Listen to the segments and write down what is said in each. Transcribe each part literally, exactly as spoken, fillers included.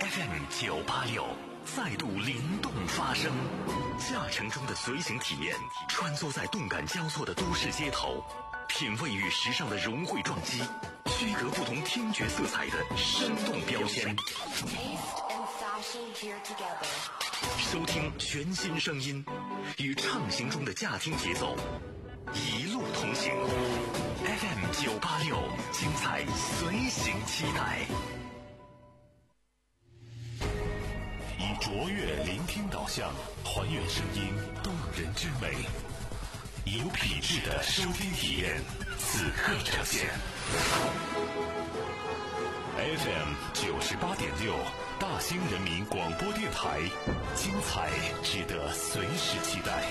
F M 九八六再度灵动发声，驾乘中的随行体验，穿梭在动感交错的都市街头，品味与时尚的融汇撞击，区隔不同听觉色彩的生动标签。收听全新声音，与畅行中的驾听节奏一路同行。F M 九八六，精彩随行期待。以卓越聆听导向，还原声音动人之美，有品质的收听体验，此刻呈现。F M 九十八点六，大兴人民广播电台，精彩值得随时期待。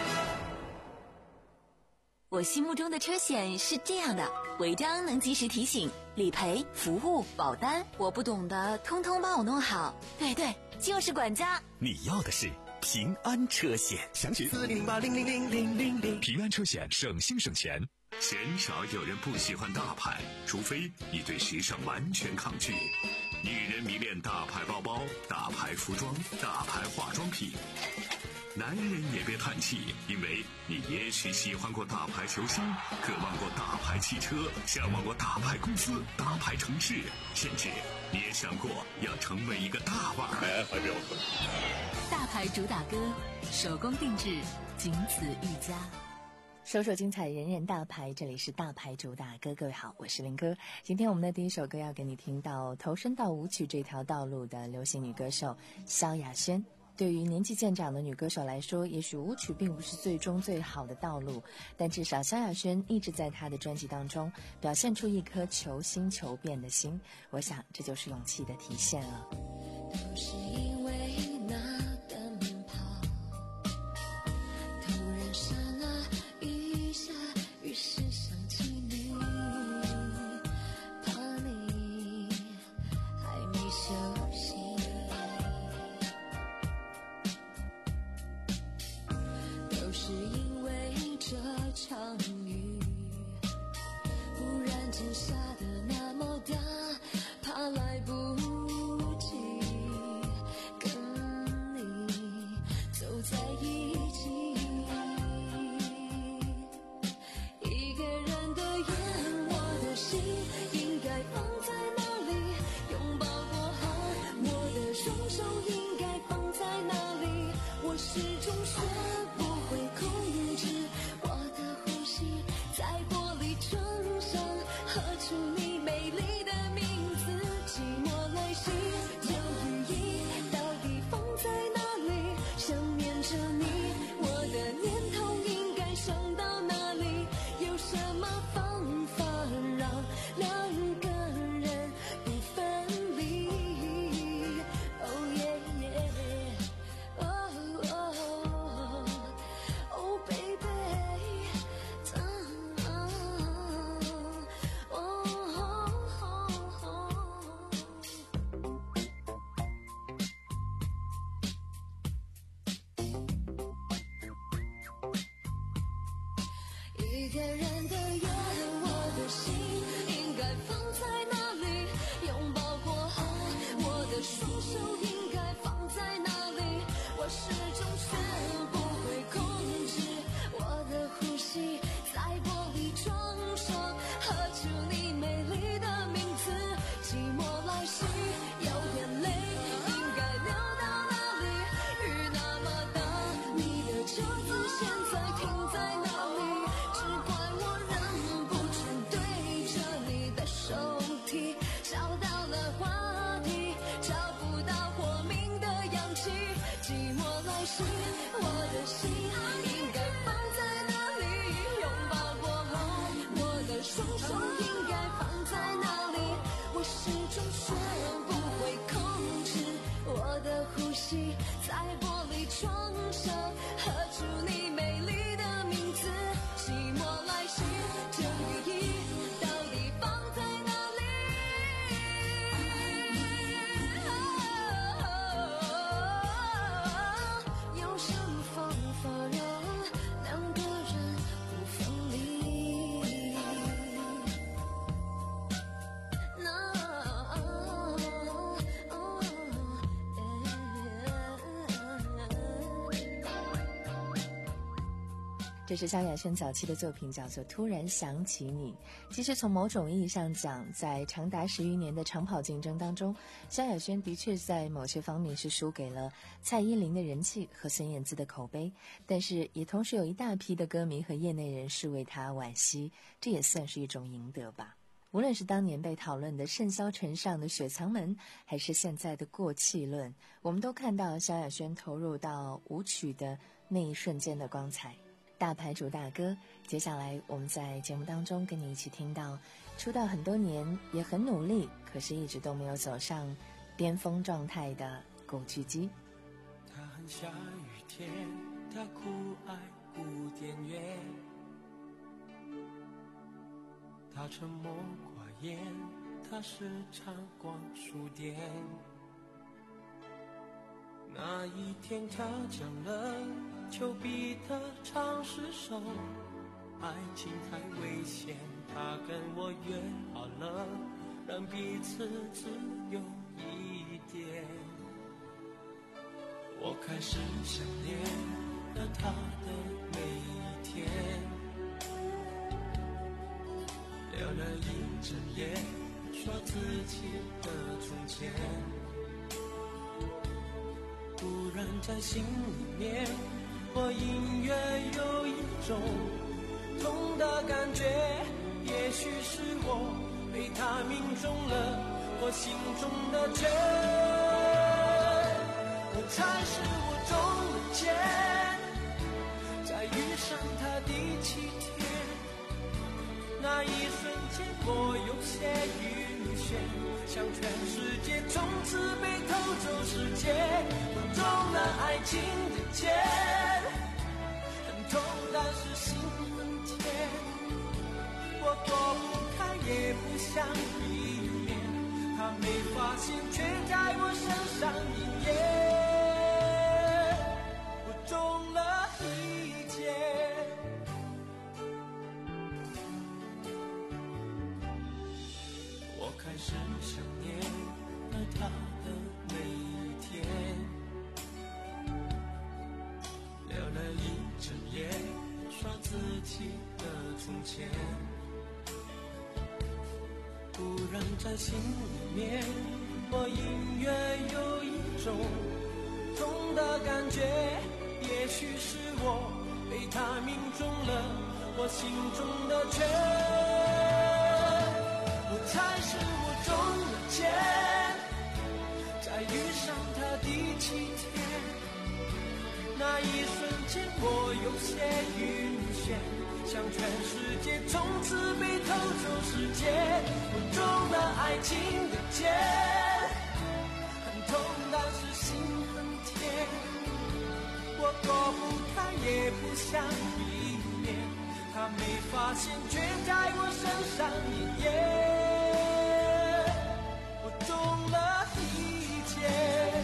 我心目中的车险是这样的：违章能及时提醒，理赔、服务、保单，我不懂的通通帮我弄好。对对，就是管家。 你要的是平安车险，详询四零零八零零零零零零。平安车险，省心省钱。 鲜少有人不喜欢大牌，除非你对时尚完全抗拒。女人迷恋大牌包包、大牌服装、大牌化妆品。男人也别叹气，因为你也许喜欢过大牌球星，渴望过大牌汽车，向往过大牌公司、大牌城市，甚至你也想过要成为一个大腕儿。 大牌主打歌，手工定制，仅此一家。 首首精彩，人人大牌，这里是大牌主打歌。各位好，我是林哥。今天我们的第一首歌要给你听到投身到舞曲这条道路的流行女歌手萧亚轩。对于年纪渐长的女歌手来说，也许舞曲并不是最终最好的道路，但至少萧亚轩一直在她的专辑当中表现出一颗求新求变的心，我想这就是勇气的体现了。 都是因为那个门炮突然闪了一下，于是想起你，怕你还没休息，都是因为这场雨忽然间下得那么大，怕来不及跟你走在一起，一个人的眼，我的心应该放在哪里？拥抱过后，我的双手应该放在哪里？我始终学不会控制我的呼吸，在玻璃窗上刻出你美丽的名字，寂寞来袭，这羽翼到底放在哪里？想念着你，我的念头应该想到哪里？有什么方法让两个人不分离？ Oh yeah yeah Oh oh Oh baby一个人的眼，我的心应该放在哪里？拥抱过后，我的双手应该放在哪里？我始终学不会控制我的呼吸，在玻璃窗上刻出你美丽的名字，寂寞来袭，有眼泪应该流到哪里？雨那么大，你的车子现在停在哪里？只怪我忍不住对着你的手提，找到了话题，找不到活命的氧气，寂寞来袭，我的心应该放在哪里？拥抱过后，我的双手应该放在哪里？我始终学不会控制我的呼吸，在玻璃窗上刻出你美丽的名字，寂寞来袭，这羽翼到底放在哪里？有什么方法让两个人不分离？那这是萧亚轩早期的作品，叫做《突然想起你》。其实从某种意义上讲，在长达十余年的长跑竞争当中，萧亚轩的确在某些方面是输给了蔡依林的人气和孙燕姿的口碑，但是也同时有一大批的歌迷和业内人士为他惋惜，这也算是一种赢得吧。无论是当年被讨论的甚嚣尘上的雪藏门，还是现在的过气论，我们都看到萧亚轩投入到舞曲的那一瞬间的光彩。大牌主打歌，接下来我们在节目当中跟你一起听到出道很多年也很努力，可是一直都没有走上巅峰状态的古巨基。 他很下雨天，他酷爱古典乐，他沉默寡言，他时常逛书店。那一天他讲了丘比特唱诗首，爱情太危险，他跟我约好了，让彼此自由一点。我开始想念了他的每一天，聊了一整夜，说自己的从前。突然在心里面，我隐约有一种痛的感觉，也许是我被他命中了我心中的缺。我猜是我中了箭，在遇上他第七天，那一瞬间我有些晕眩，像全世界从此被偷走世界。我中了爱情的箭，很痛但是心很甜，我躲不开也不想避免，他没发现却在我身上应验。我中了一箭，我开始想念了他的每一天，聊了一整夜，说自己的从前。突然在心里面，我隐约有一种痛的感觉，也许是我被他命中了我心中的缺。我猜是我中了箭，在遇上他第七天，那一瞬间我有些晕眩，像全世界从此被偷走世界。我中了爱情的箭，很痛但是心很甜，我躲不开也不想避免，他没发现却在我身上应验。我中了一箭，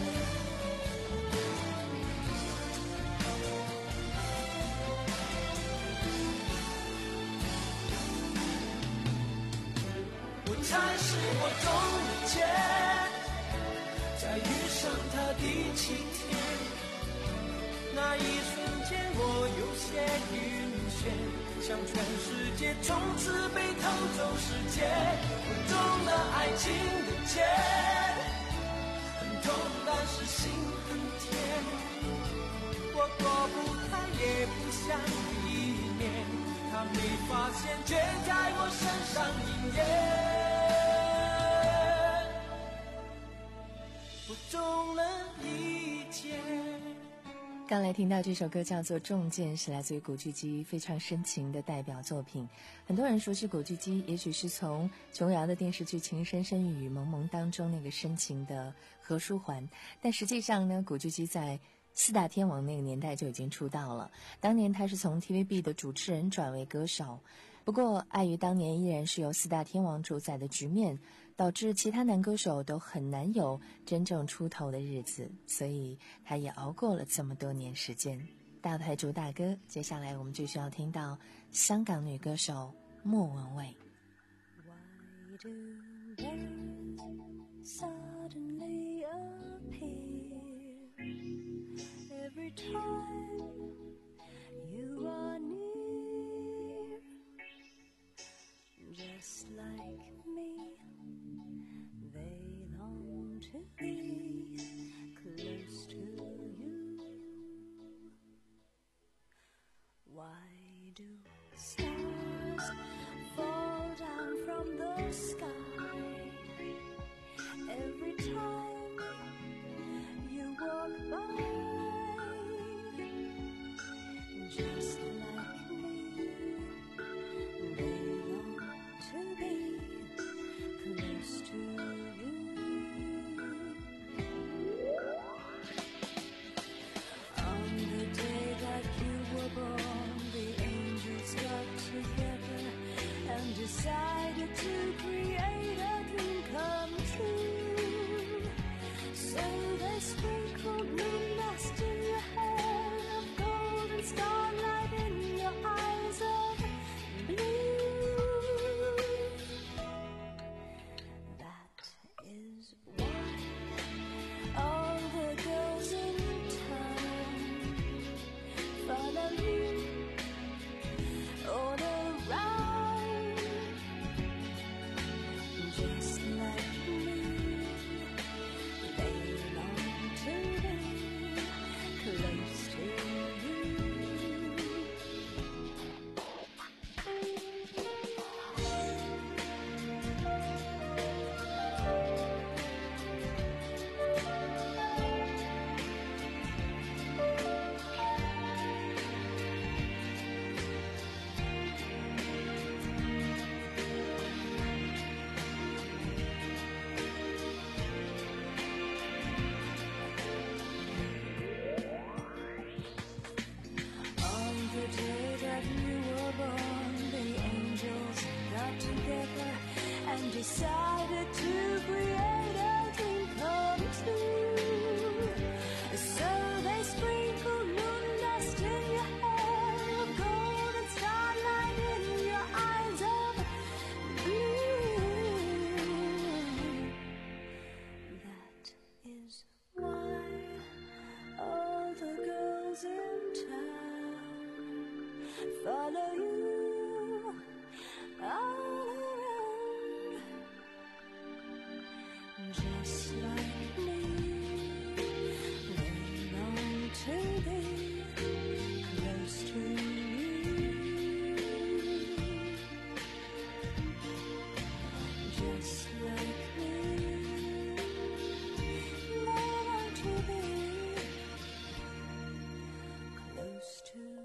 我猜是我中了箭，在遇上他第七天，那一瞬间我有些晕眩，像全世界从此被偷走世界。我中了爱情的箭，很痛但是心很甜，我躲不开也不想避免，他没发现却在我身上应验。我中了一箭。 刚来听到这首歌叫做《重剑》，是来自于古巨基非常深情的代表作品。很多人熟悉古巨基，也许是从琼瑶的电视剧《情深深雨蒙蒙》当中那个深情的何书桓，但实际上呢，古巨基在四大天王那个年代就已经出道了。当年他是从 T V B 的主持人转为歌手，不过碍于当年依然是由四大天王主宰的局面，导致其他男歌手都很难有真正出头的日子，所以他也熬过了这么多年时间。大牌主打歌，接下来我们就需要听到香港女歌手莫文蔚。 Why do birds suddenly appear every time you are near? to be close to you. Why do stars fall down from the sky every time you walk by? Just like me, they long to be close to you. On the day that you were born, the angels got together and decided to create a dream come true. So they sprinkled moon dust in your hair, of golden starlight in your eyes of blue. That is why all the girls in town follow you all around. Just like me, they long to be close to you. On the day that you were born, the angels got together and decided to create a dream come true. So they sprinkled moon dust in your hair, of golden starlight in your eyes of blue. That is why all the girls in town follow you all around. Just like me, they long to be close to you. Just like me, they long to be close to you.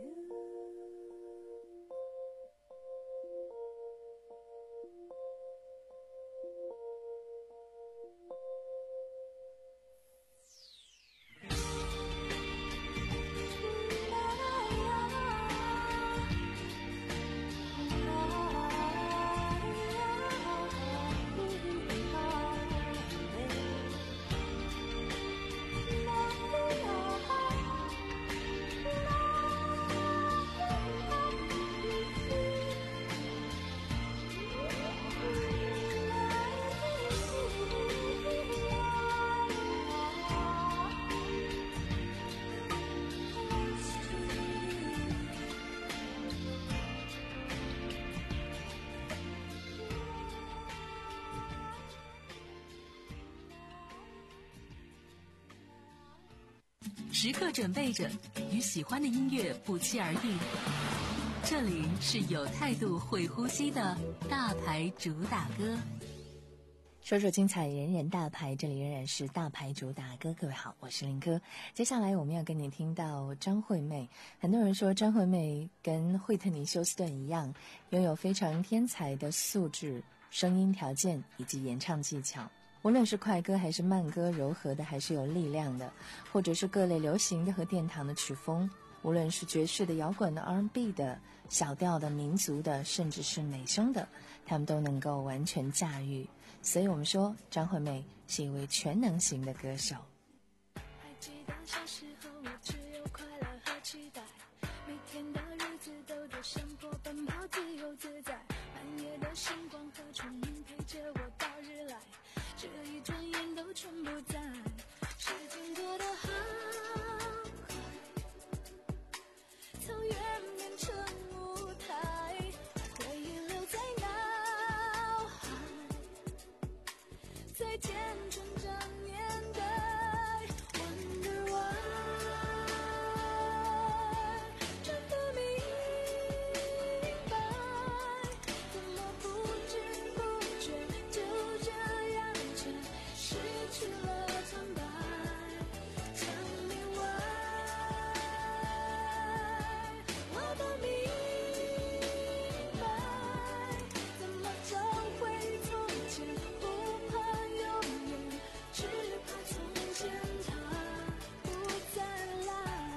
时刻准备着，与喜欢的音乐不期而遇。这里是有态度、会呼吸的大牌主打歌。 说说精彩，人人大牌，这里仍然是大牌主打歌。各位好，我是林哥。接下来我们要跟你听到张惠妹。很多人说张惠妹跟惠特尼休斯顿一样，拥有非常天才的素质、声音条件以及演唱技巧。无论是快歌还是慢歌，柔和的还是有力量的，或者是各类流行的和殿堂的曲风，无论是爵士的、摇滚的、R and B 的、小调的、民族的，甚至是美声的，他们都能够完全驾驭。所以我们说张惠妹是一位全能型的歌手。 还记得小时候我只有快乐和期待，每天的日子都在山坡奔跑，自由自在，半夜的星光和虫鸣陪着我到日来，这一转眼都全不在，时间过得好快，草原变成舞台，回忆留在脑海，最见成长年代。Wonder why， 真不明白，怎么不知不觉就这样着失去了坦白。Tell me why， 我不明白，怎么找回从前，不怕永远，只怕从前它不再来。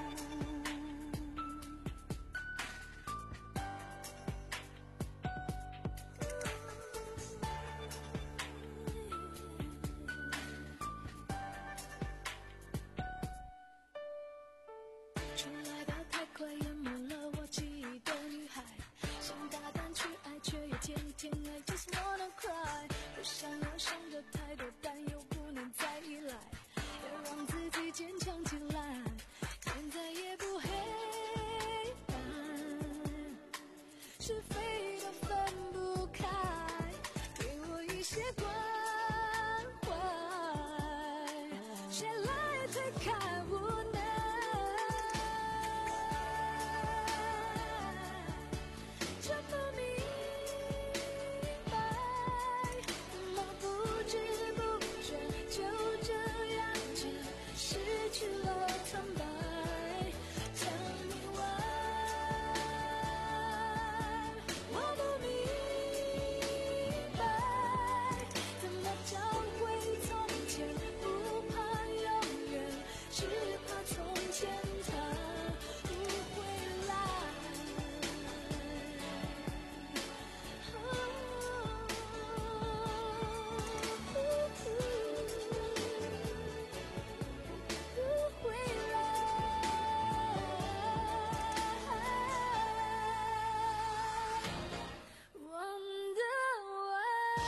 出来的太快，淹没了我记忆的女孩，想大胆去爱，却又天天爱 ，Just wanna cry。不想要想的太多，但又不能再依赖，要让自己坚强起来。现在也不黑暗，是非都分不开，给我一些关怀，谁来推开无奈？真不明白，怎么不知不觉就这样着失去了坦白。Tell me why， 我不明白，怎么找回从前，不怕永远，只怕从前它不会来。不会来。Wonder why，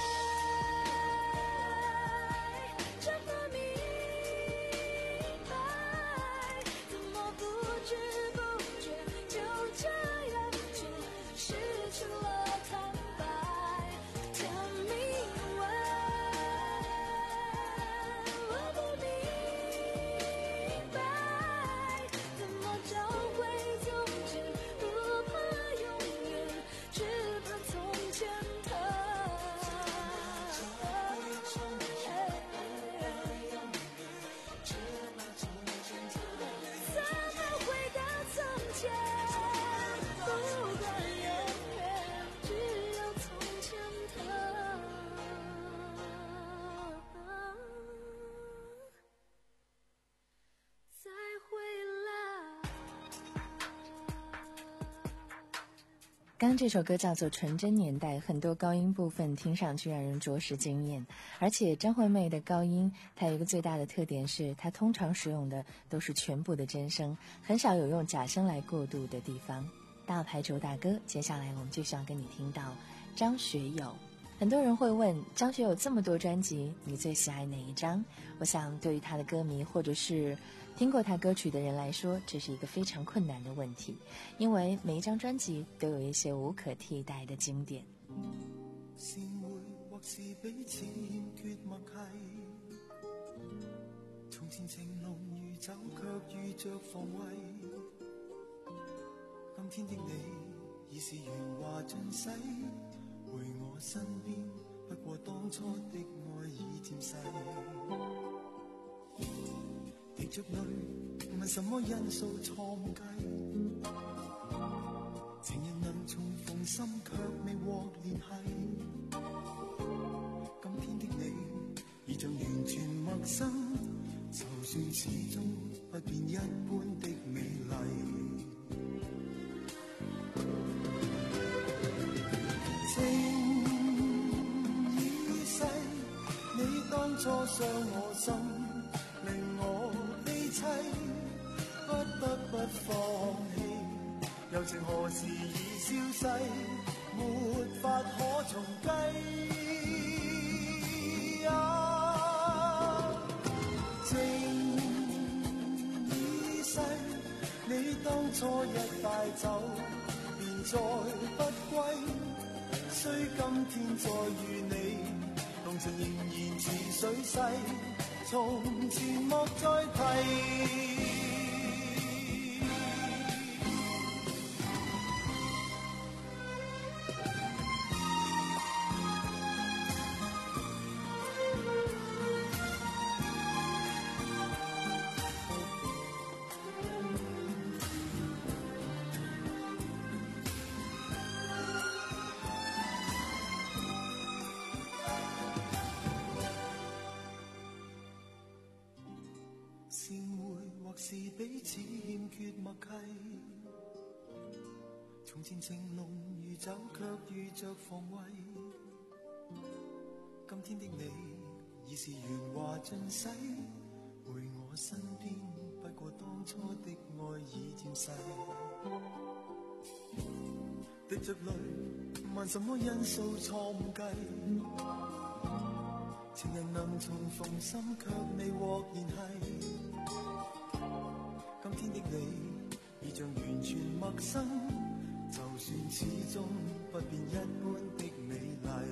真不明白，怎么不知不觉就这样就失去了坦白。Tell me why， 我不明白，怎么找回从前，不怕永远，只怕从前它怎么回到从前，不管远远，只有从前它再回来。 刚刚这首歌叫做《纯真年代》，很多高音部分听上去让人着实惊艳。而且张惠妹的高音，它有一个最大的特点是，她通常使用的都是全部的真声，很少有用假声来过渡的地方。大牌主打歌，接下来我们就想跟你听到张学友。很多人会问，张学友这么多专辑，你最喜爱哪一张？我想对于他的歌迷或者是听过他歌曲的人来说，这是一个非常困难的问题，因为每一张专辑都有一些无可替代的经典。 是會或是彼此欠缺默契，從前情濃如酒，卻遇着防衛。今天的你已是鉛華盡洗，回我身邊，不過當初的愛已漸逝。滴着淚，問什麼因素錯誤計？情人能重逢心，卻未獲聯繫。今天的你已像完全陌生，就算始終不變一般的美麗。情已逝，你當初傷我心，令我悲凄，不得不放棄。柔情何時已消逝，沒法可重計。啊，情已逝，你當初一帶走，便再不歸。雖今天再遇你，動情仍然似水水逝，從前莫再提。是彼此欠缺默契，從前情濃如酒，卻遇着防衛。今天的你已是鉛華盡洗，陪我身邊，不過當初的愛已漸逝。滴着淚，問什麼因素錯誤計，情人能重逢心，卻你或然係。今天的你已像完全陌生，就算始終不變一般的美麗。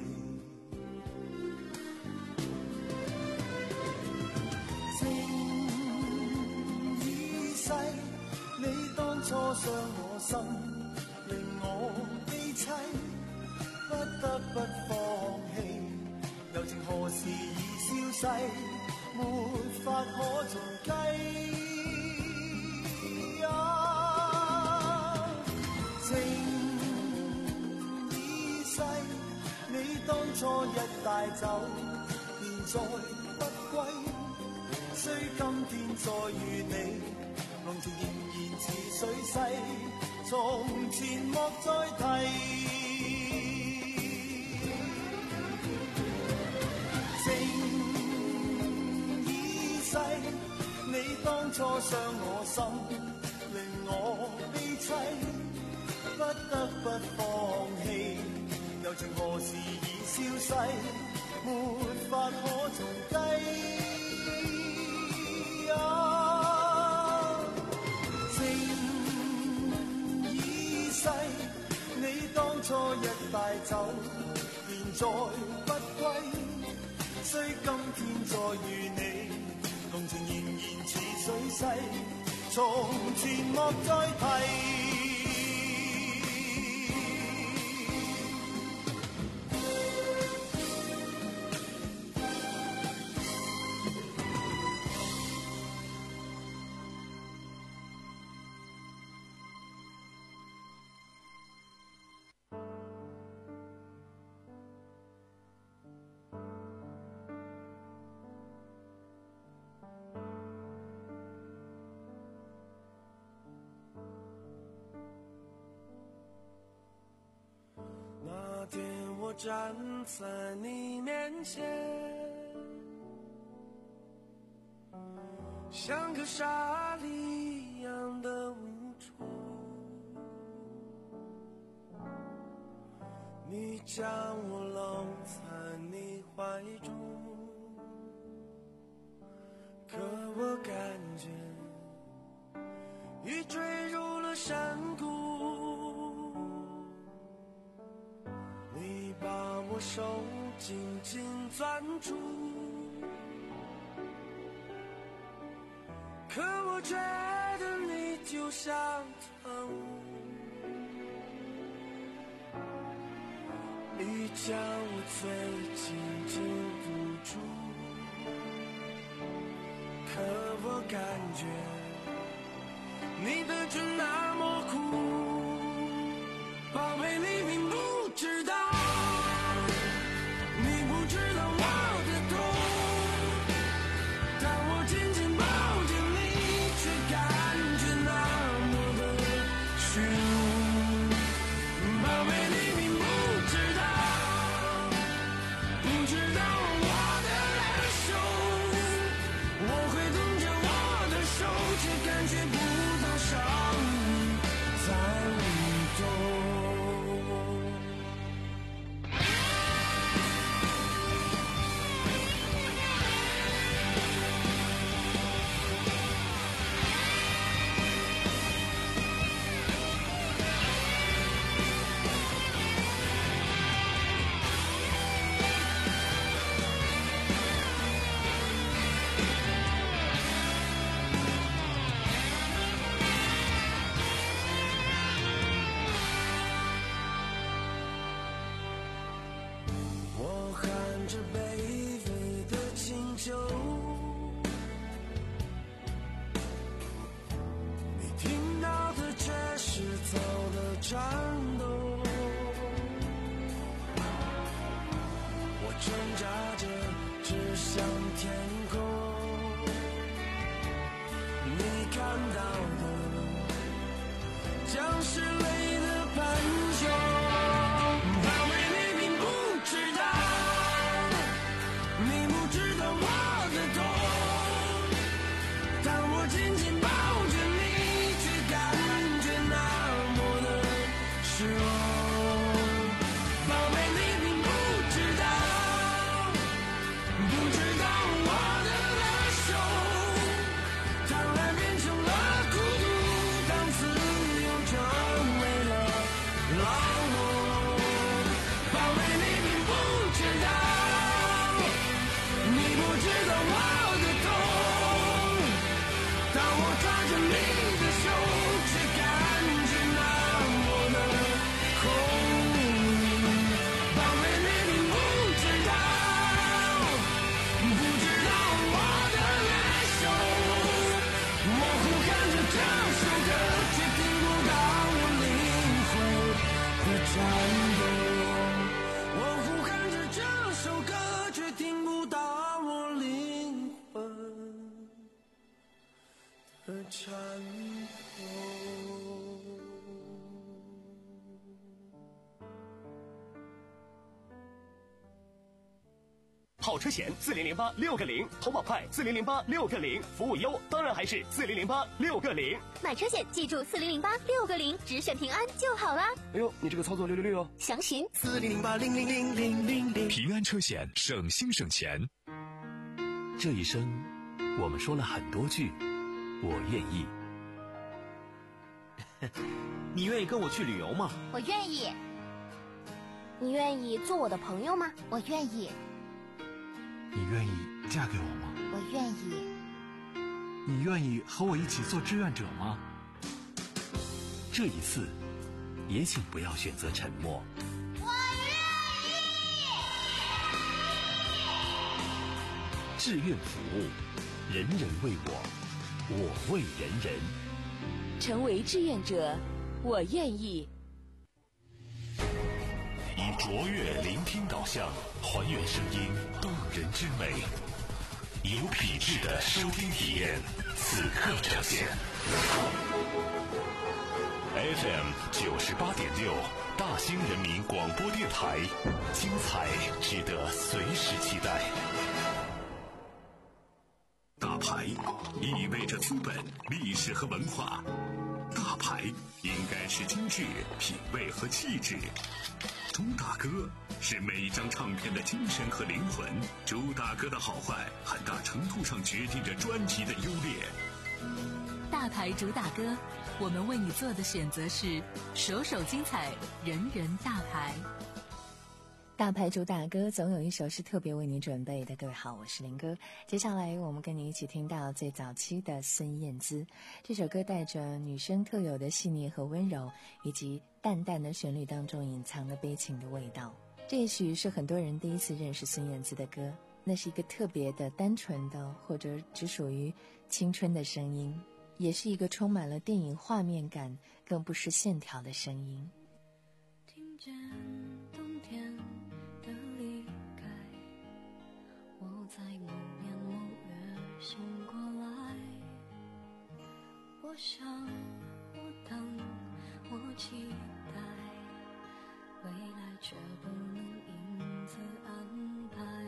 情已逝，你當初傷我心，令我悲凄，不得不放棄。柔情何時已消逝，沒法可重計。情已逝，你當初一帶走，現在不歸。雖今天再遇你，濃情仍然似水逝，從前莫再提。情已逝，你當初傷我心，令我悲凄。不得不放棄，柔情何時已消逝，沒法可重計。啊，情已逝，你當初一帶走，現在不歸。雖今天再遇你，濃情仍然似水逝，從前莫再提。那天我站在你面前，像个沙粒一样的无助，你将我搂在你怀中，可我感觉已坠入了山谷。你把我手紧紧攥住，可我觉得你就像团雾，你将我最紧紧捂住，可我感觉你的唇那么苦，宝贝你并不知道，你不知道我的痛，当我紧紧抱着你，却感觉那么的虚无。宝贝你并不知道，不知道我的感受，我会动着我的手，却感觉不到伤在久。你听到的却是走了颤抖，我挣扎着指向天空。你看到的将是泪的盘旋，宝贝，你并不知道，你不知道我的痛。当我紧紧抱着你，却感觉那么的失落。宝贝，你并不知道，不知道我的难受。当爱变成了孤独，当自由成为了冷漠。宝贝，你并不知道，你不知道我的痛。当我抓着你的手，却感觉那么的空。宝贝，你并不知道，不知道我的难受。我呼喊着这首歌，却听不到我灵魂的颤抖。我呼喊着这首歌，却听不到我灵魂的颤抖。 好车险四零零八六个零，投保快四零零八六个零，服务优当然还是四零零八六个零。 买车险记住四零零八六个零，只选平安就好啦。 哎呦，你这个操作六六六哦！ 详询四零零八零零零零零零。 平安车险，省心省钱。 这一生，我们说了很多句“我愿意”。 你愿意跟我去旅游吗？ 我愿意。你愿意做我的朋友吗？我愿意。 你愿意嫁给我吗？ 我愿意。 你愿意和我一起做志愿者吗？ 这一次，也请不要选择沉默。 我愿意。志愿服务，人人为我，我为人人。 成为志愿者，我愿意。 以卓越聆听导向，还原声音动人之美，有品质的收听体验，此刻呈现。F M 九十八点六，大兴人民广播电台，精彩值得随时期待。大牌意味着资本、历史和文化，大牌应该是精致、品味和气质。朱大哥是每一张唱片的精神和灵魂，朱大哥的好坏很大程度上决定着专辑的优劣。 大牌主打歌，我们为你做的选择是首首精彩，人人大牌。 大牌主打歌总有一首是特别为你准备的。各位好，我是林哥。接下来我们跟你一起听到最早期的孙燕姿，这首歌带着女生特有的细腻和温柔，以及淡淡的旋律当中隐藏了悲情的味道。这也许是很多人第一次认识孙燕姿的歌，那是一个特别的单纯的，或者只属于青春的声音，也是一个充满了电影画面感，更不失线条的声音。 听见冬天的离开，我在某年某月醒过来，我想我等我期待，未来却不能因此安排。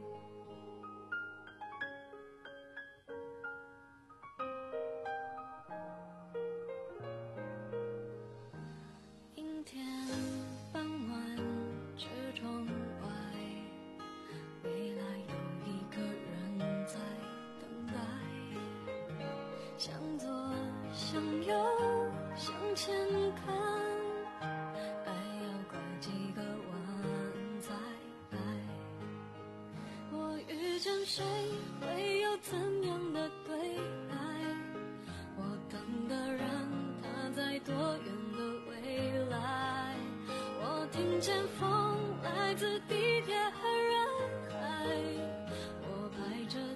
阴天傍晚车窗外，未来有一个人在等待，向左向右向前看，爱要过几个弯再来。我遇见谁会有怎样的对白，我等的人他在多远的未来，我听见风来自地铁和人海，我排着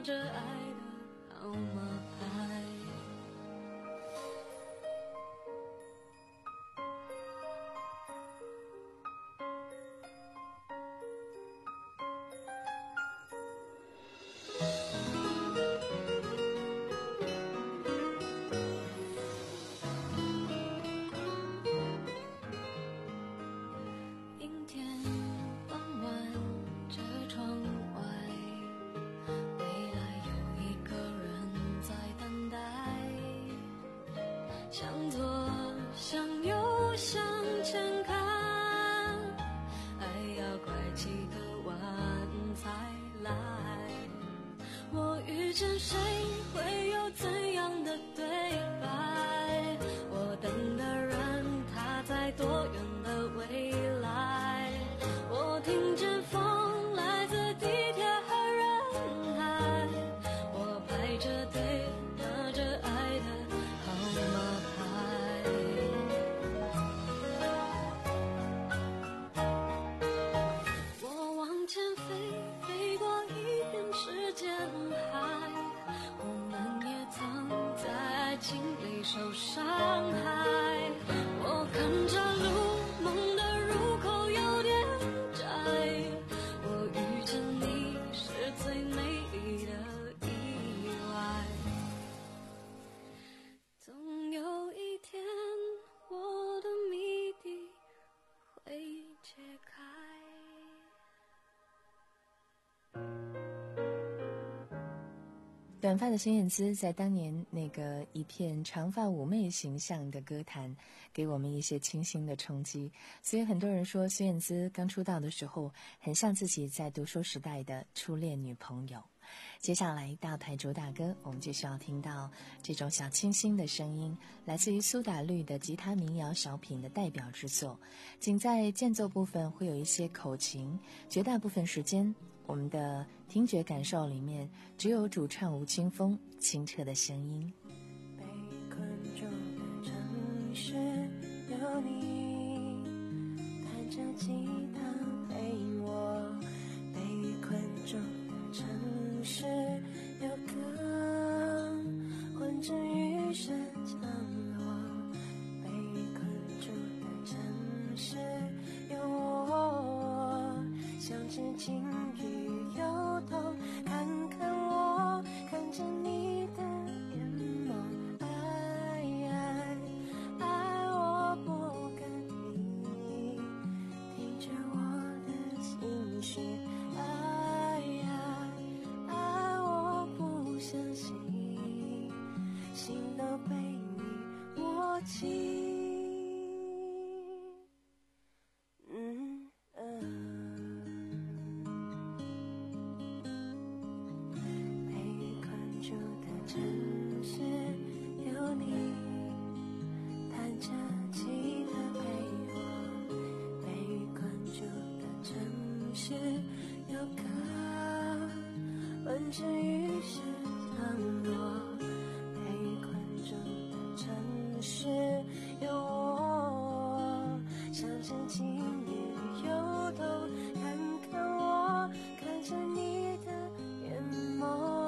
着爱的号码牌。阴天傍晚，这窗外未来有一个人在等待，向左向右向前看，爱要拐几个弯才来。我遇见谁会有怎样的对白？我等的人他在多远的未来？我听见风来自地铁和人海，我排着队拿着爱的号码牌。我往前飞，飞过一片时间海，我们也曾在爱情里受伤害。我看着路，梦的入口有点窄，我遇见你是最美丽的意外。总有一天，我的谜底会解开。 短发的孙燕姿在当年那个一片长发妩媚形象的歌坛，给我们一些清新的冲击。所以很多人说，孙燕姿刚出道的时候，很像自己在读书时代的初恋女朋友。接下来大牌主打歌，我们就需要听到这种小清新的声音，来自于苏打绿的吉他民谣小品的代表之作。仅在间奏部分会有一些口琴，绝大部分时间我们的听觉感受里面只有主唱吴青峰清澈的声音。 被困住的城市有你，弹着吉他陪我。被困住的城市有歌，混着雨声降落。被困住的城市有我，像只鲸鱼游动，看看我，看着你的眼眸。爱爱爱，我不跟你听着我的心事。爱爱爱，我不相信，心都被你握紧。嗯被困住的城市有你，弹着吉他陪我。被困住的城市有歌，混着雨声降落。被困住的城市有我，像只鲸鱼游动，看看我，看着你的眼眸。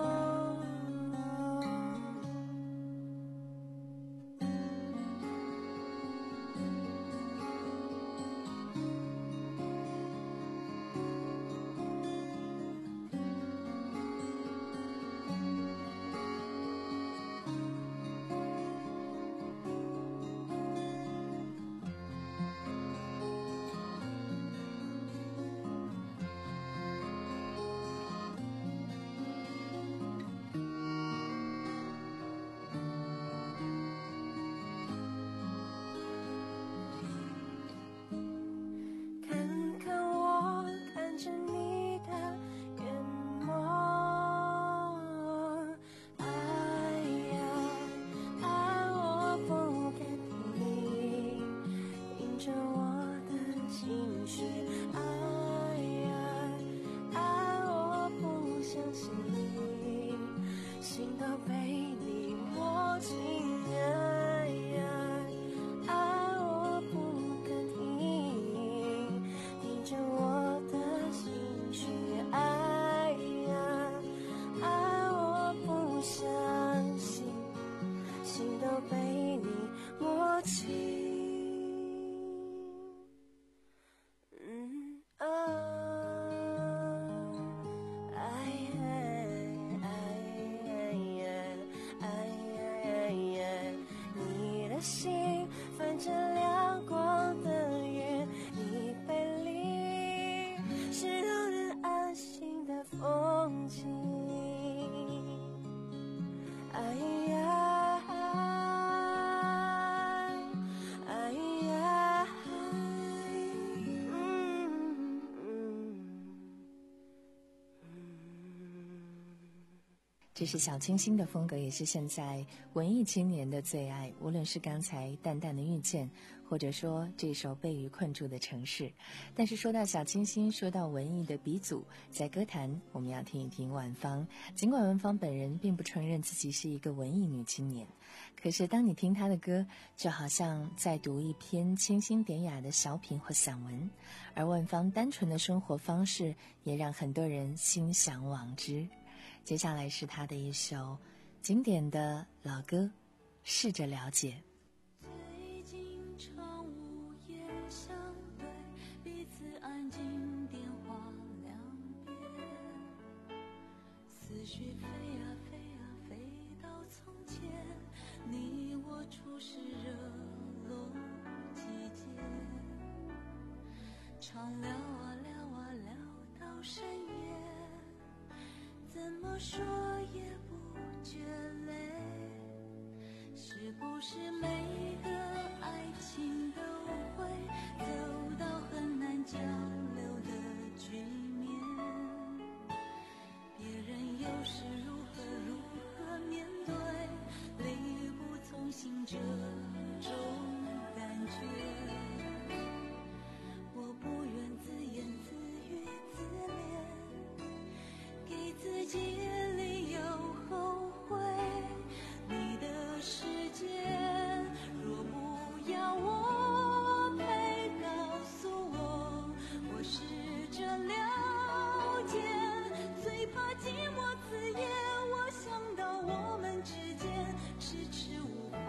这是小清新的风格，也是现在文艺青年的最爱。无论是刚才淡淡的遇见，或者说这首被雨困住的城市。但是说到小清新，说到文艺的鼻祖，在歌坛我们要听一听万芳。尽管万芳本人并不承认自己是一个文艺女青年，可是当你听她的歌，就好像在读一篇清新典雅的小品或散文。而万芳单纯的生活方式也让很多人心向往之。接下来是她的一首经典的老歌，试着了解。 最近常午夜相对，彼此安静电话两边，思绪飞啊飞啊飞到从前，你我初识热络季节，常聊啊聊啊聊到深夜，怎么说也不觉累，是不是每个爱情都会走到很难交流的局面，别人又是如何如何面对，力不从心这种感觉，我不愿自言自语自怜，给自己理由后悔，你的世界若不要我陪，告诉我，我试着了解，最怕寂寞刺眼，我想到我们之间迟迟无法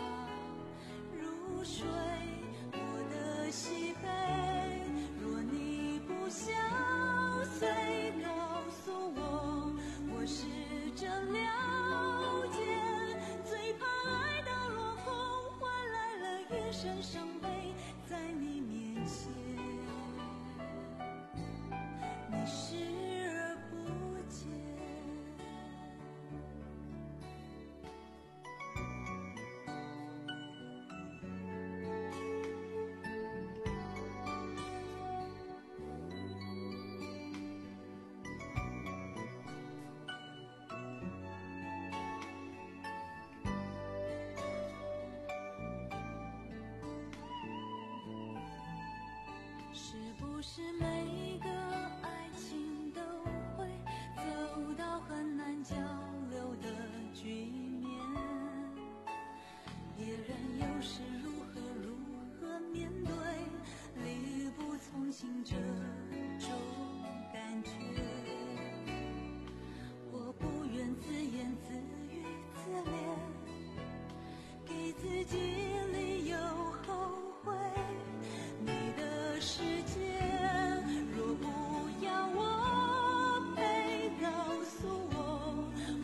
入睡，我的喜悲若你不想随，告诉我，我试着了解，最怕爱到落空，换来了一身伤悲，在你面前你视而不见。是不是每个爱情都会走到很难交流的局面，别人又是如何如何面对，力不从心这种感觉，我不愿自言自语自怜，给自己理由后悔，你的世界若不要我陪，告诉我，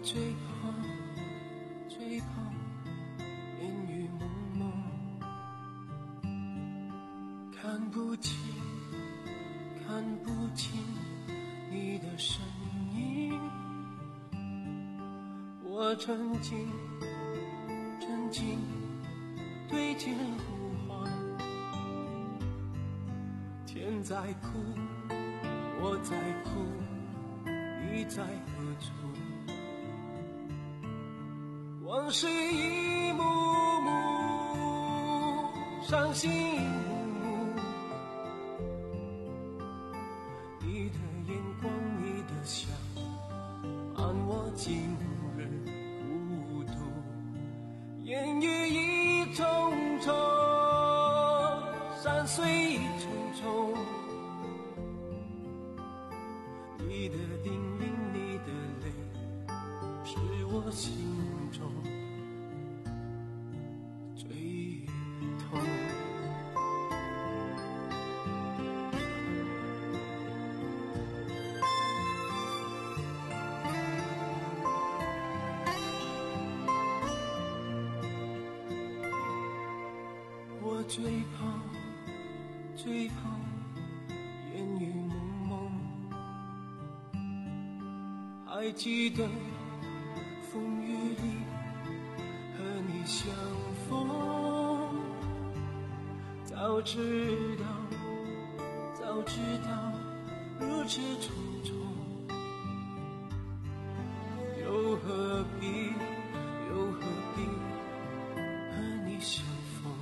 最怕最怕烟雨蒙蒙，看不清看不清你的身影，我沉静沉静对天呼唤，天在哭我在哭，你在何处？往事一幕幕，伤心一幕幕，你的眼光你的笑伴我今日孤独，烟雨一重重，山水一重重，你的叮咛你的泪是我心中最痛。我最怕最怕烟雨蒙蒙，还记得风雨里和你相逢，早知道早知道如此匆匆，又何必又何必和你相逢，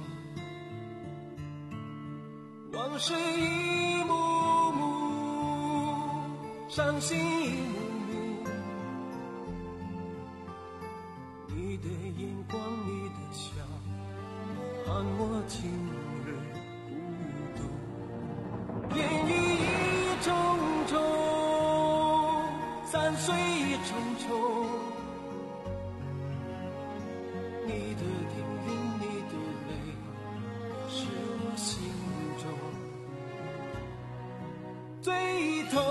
往事一幕幕，伤心一幕幕，你的眼光你的笑伴我今日孤独，烟雨一重重，山水一重重，你的叮咛你的泪是我心中最痛。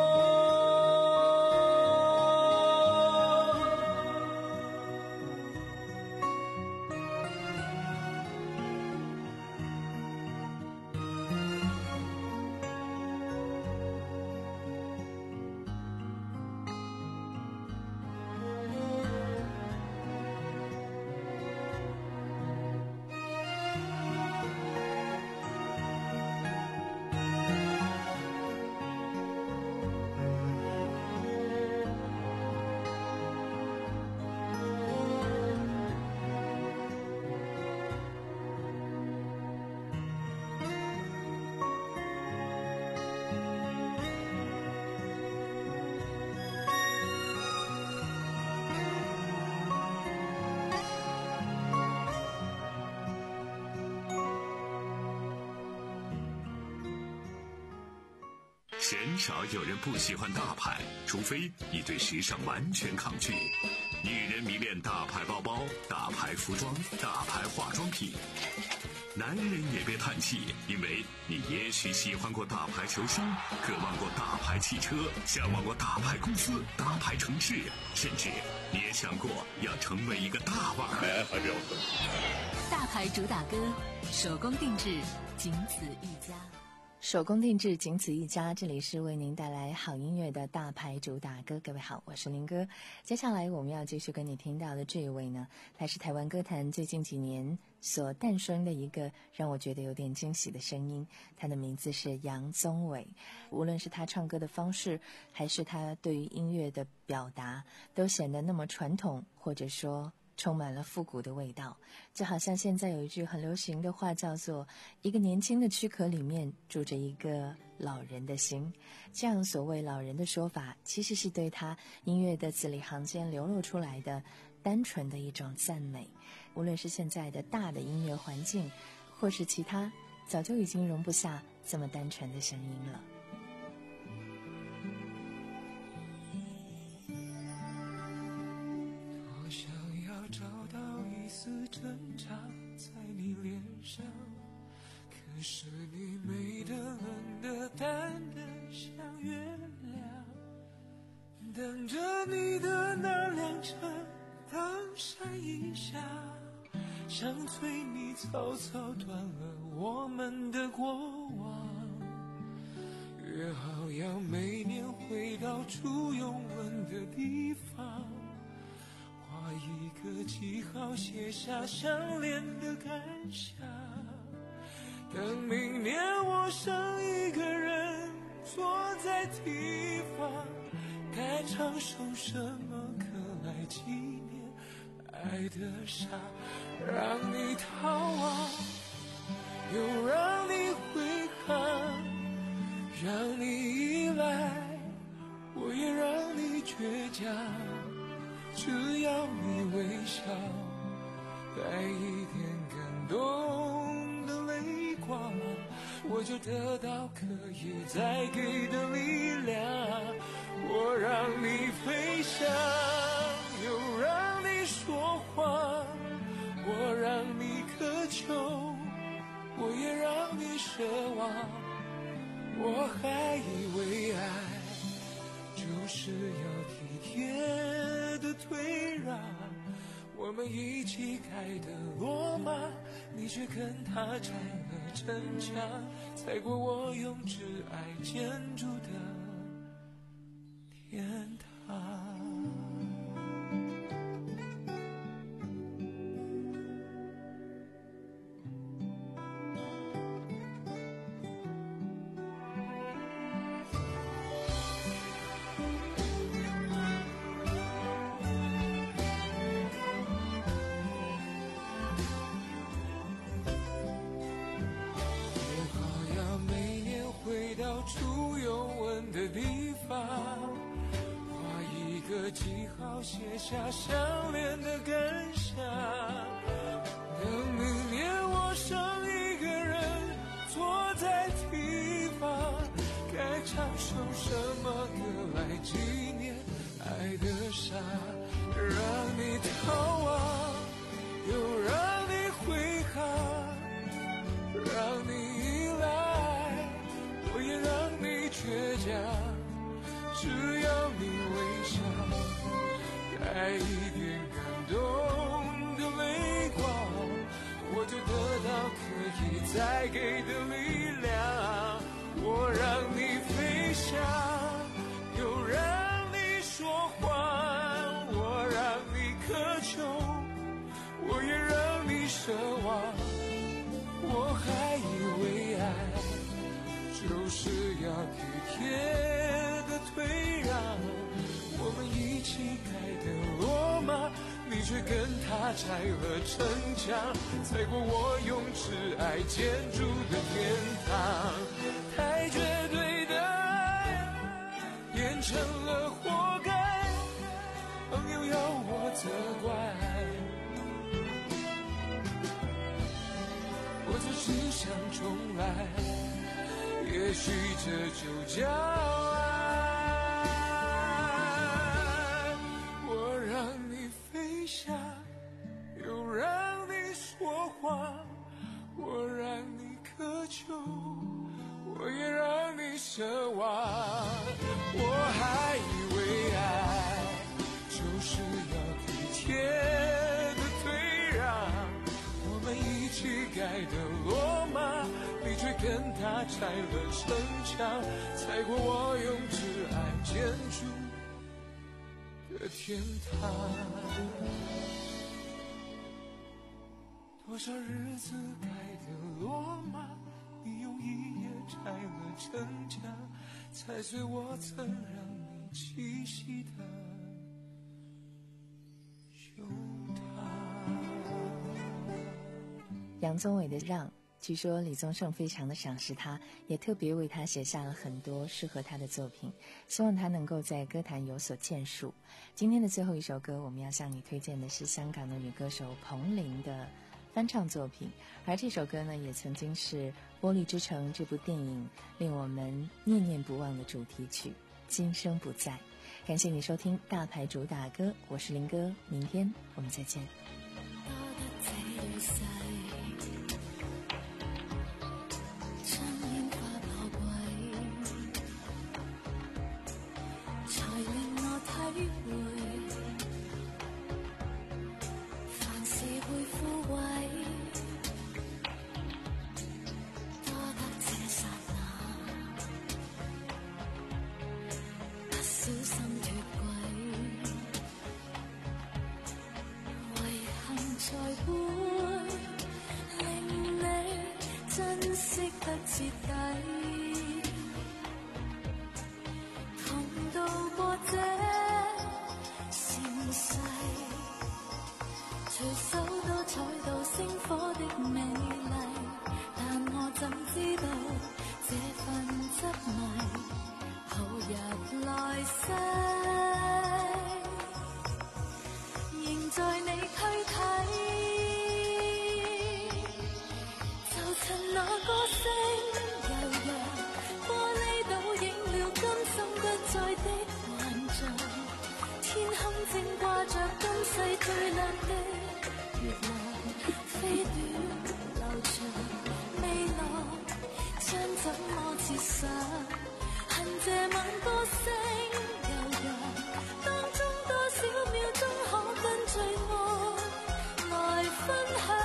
鲜少有人不喜欢大牌，除非你对时尚完全抗拒。女人迷恋大牌包包、大牌服装、大牌化妆品。男人也别叹气，因为你也许喜欢过大牌球星，渴望过大牌汽车，向往过大牌公司、大牌城市，甚至你也想过要成为一个大腕儿。 大牌主打歌，手工定制，仅此一家。 手工定制，仅此一家。这里是为您带来好音乐的大牌主打歌。各位好，我是林哥。接下来我们要继续跟你听到的这一位呢，他是台湾歌坛最近几年所诞生的一个让我觉得有点惊喜的声音。他的名字是杨宗纬。无论是他唱歌的方式，还是他对于音乐的表达，都显得那么传统，或者说充满了复古的味道。就好像现在有一句很流行的话，叫做一个年轻的躯壳里面住着一个老人的心。这样所谓老人的说法，其实是对他音乐的字里行间流露出来的单纯的一种赞美。无论是现在的大的音乐环境，或是其他，早就已经容不下这么单纯的声音了。 多想要找到一丝挣扎在你脸上，可是你美得冷得淡得像月亮。 等着你的那辆车当闪一下，像催你草草断了我们的过往。约好要每年回到初拥吻的地方，画一个记号，写下相恋的感想。等明年我剩一个人坐在地方，该唱首什么歌来纪念爱的傻，让你逃亡，又让你挥汗，让你依赖，我也让你倔强，只要你微笑，带一点感动的泪光，我就得到可以再给的力量。我让你飞翔，又让你说谎，我让你渴求，我也让你奢望。我还以为爱就是要体贴的退让，我们一起盖的罗马，你却跟他拆了城墙，踩过我用挚爱建筑的天堂。初拥吻的地方，画一个记号，写下相恋的感想。等明年我剩一个人坐在地方，该唱首什么歌来纪念爱的傻，让你逃亡，又让你挥汗，让你依赖，我也让你倔强，只要你微笑，带一点感动的泪光，我就得到可以再给的力量。我让你飞翔，又让你说谎，我让你渴求，我也让你奢望。我还以为爱就是要体贴的退让，我们一起盖的罗马，你却跟他拆了城墙，踩过我用挚爱建筑的天堂。太绝对的爱变成了活该，朋友要我责怪，我只是想重来，也许这就叫爱。我让你飞翔，又让你说谎，我让你渴求，我也让你奢望。我还以为爱就是要体贴的退让，我们一起盖的罗马，你却跟他拆了城墙，踩过我用挚爱建筑的天堂。多少日子盖的罗马，你用一夜拆了城墙，踩碎我曾让你栖息的胸膛。 杨宗纬的《让》，据说李宗盛非常的赏识他，也特别为他写下了很多适合他的作品，希望他能够在歌坛有所建树。今天的最后一首歌，我们要向你推荐的是香港的女歌手彭羚的翻唱作品，而这首歌呢，也曾经是《玻璃之城》这部电影令我们念念不忘的主题曲《今生不在》。感谢你收听大牌主打歌，我是林哥，明天我们再见。 才令我隨手都採到星火的美麗，但我怎知道這份執迷後日來世，仍在你軀體，就趁那歌聲悠揚，玻璃倒映了今生不再的幻象，天空正掛着今世最亮的月亮，飛短流長，未來將怎麼設想？恨這晚歌聲悠揚，當中多少秒鐘可跟隨我來分享，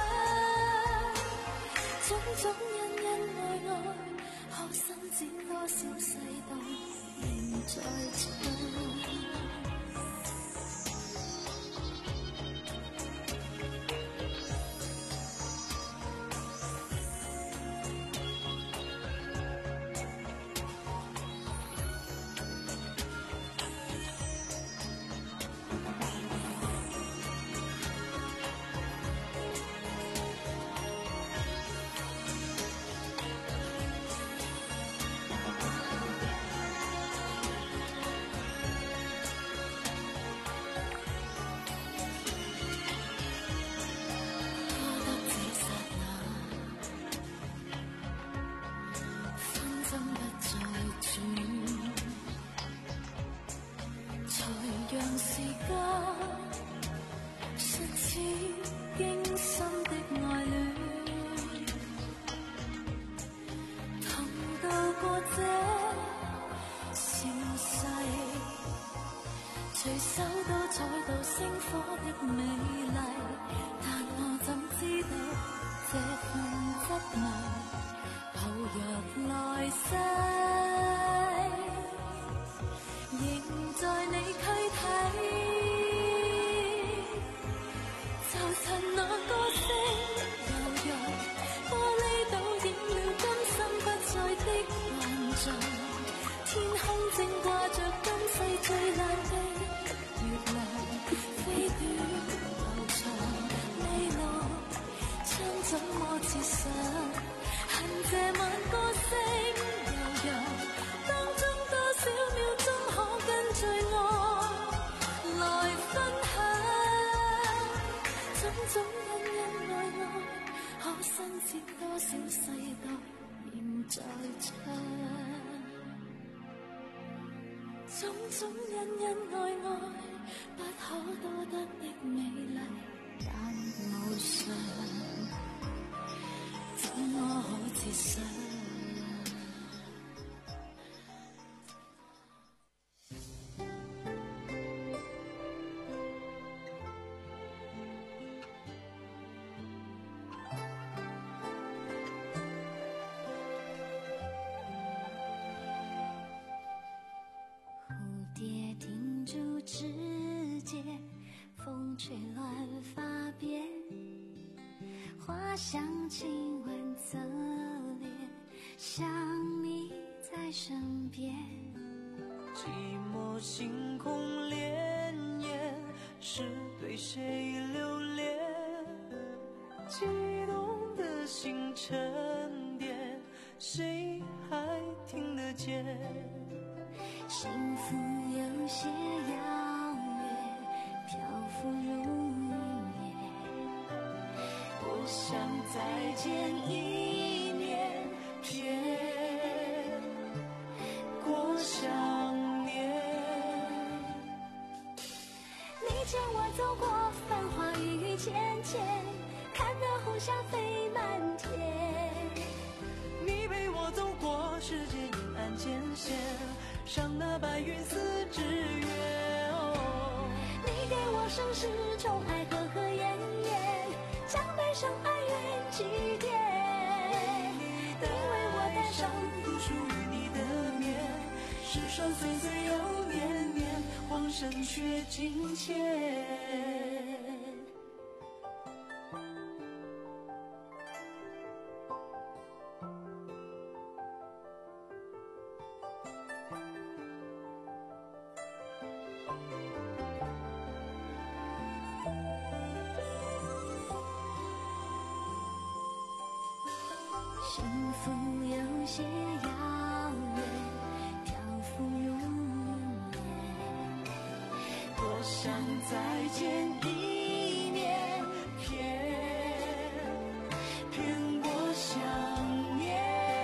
種種恩恩愛愛，可伸展多少世代仍在唱。隨手都採到星火的美麗，但我怎知道這份執迷後日來世，仍在你軀體，就趁那歌聲悠揚，玻璃倒映了今生不再的幻象，天空正掛着今世最亮的月亮，飛短流長，未來將怎麼設想？恨這晚歌聲悠揚，當中多少秒鐘可跟隨我來分享，種種恩恩愛愛，可伸展多少世代仍在唱。種種恩恩愛愛，不可多得的美麗，但無常，怎麼可設想？吹乱发边，花香亲吻侧脸，想你在身边。 寂寞星空潋滟，是对谁留恋？悸动的心沉淀，谁还听得见？ 幸福有些遥远，漂浮如云烟， 我想再见一面，骗过想念。 你牵我走过繁华与浅浅，看得红霞飞满天。 你陪我走过世界阴暗艰险，上那白云似纸鸢。哦， 你给我生世宠爱和和艳艳，将悲伤哀怨祭奠。 你为我戴上不属于你的面，世上岁岁又年年，往生却境迁。 幸福有些遥远，漂浮如烟。 多想再见一面，偏偏我想念。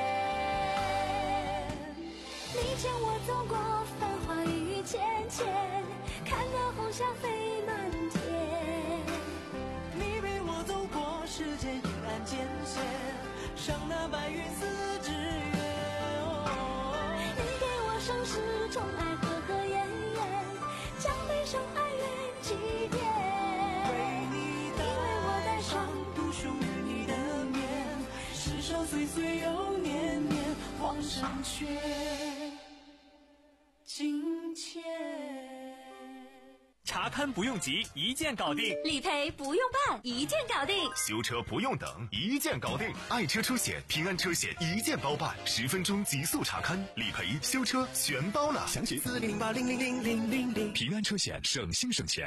你牵我走过繁华与渐渐，看那红霞飞满天。 你陪我走过世间阴暗艰险，上那白云似之月。 你给我生世宠爱和和艳艳，将悲伤哀怨祭奠。 为你因为我戴上独属于你的面，世上岁岁又年年，皇上却金钱。 查勘不用急，一键搞定； 理赔不用办，一键搞定； 修车不用等，一键搞定。爱车车险、平安车险一键包办，十分钟极速查勘、理赔、修车全包了。详情四零零八零零零零零零。 平安车险，省心省钱。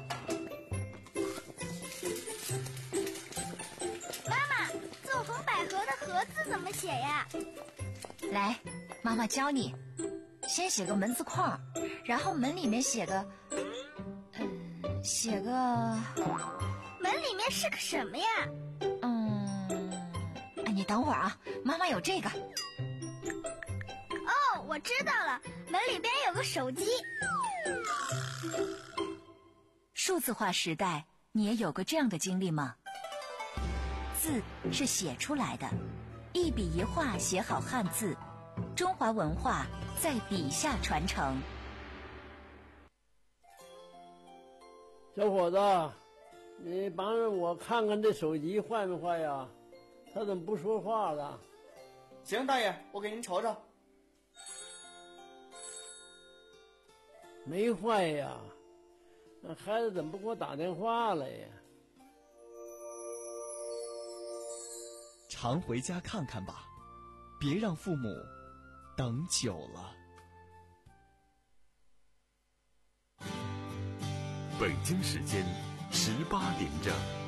妈妈，纵横捭阖的阖字怎么写呀？ 来，妈妈教你。先写个门字框，然后门里面写个，嗯，写个， 门里面是个什么呀？ 嗯，哎，你等会儿啊，妈妈有这个。 哦，我知道了，门里边有个手机。 数字化时代，你也有过这样的经历吗？字是写出来的，一笔一画写好汉字，中华文化在笔下传承。 小伙子，你帮着我看看这手机坏没坏呀？他怎么不说话了？ 行，大爷，我给您瞅瞅。 没坏呀，那孩子怎么不给我打电话了呀？ 常回家看看吧，别让父母等久了。 北京时间十八点整。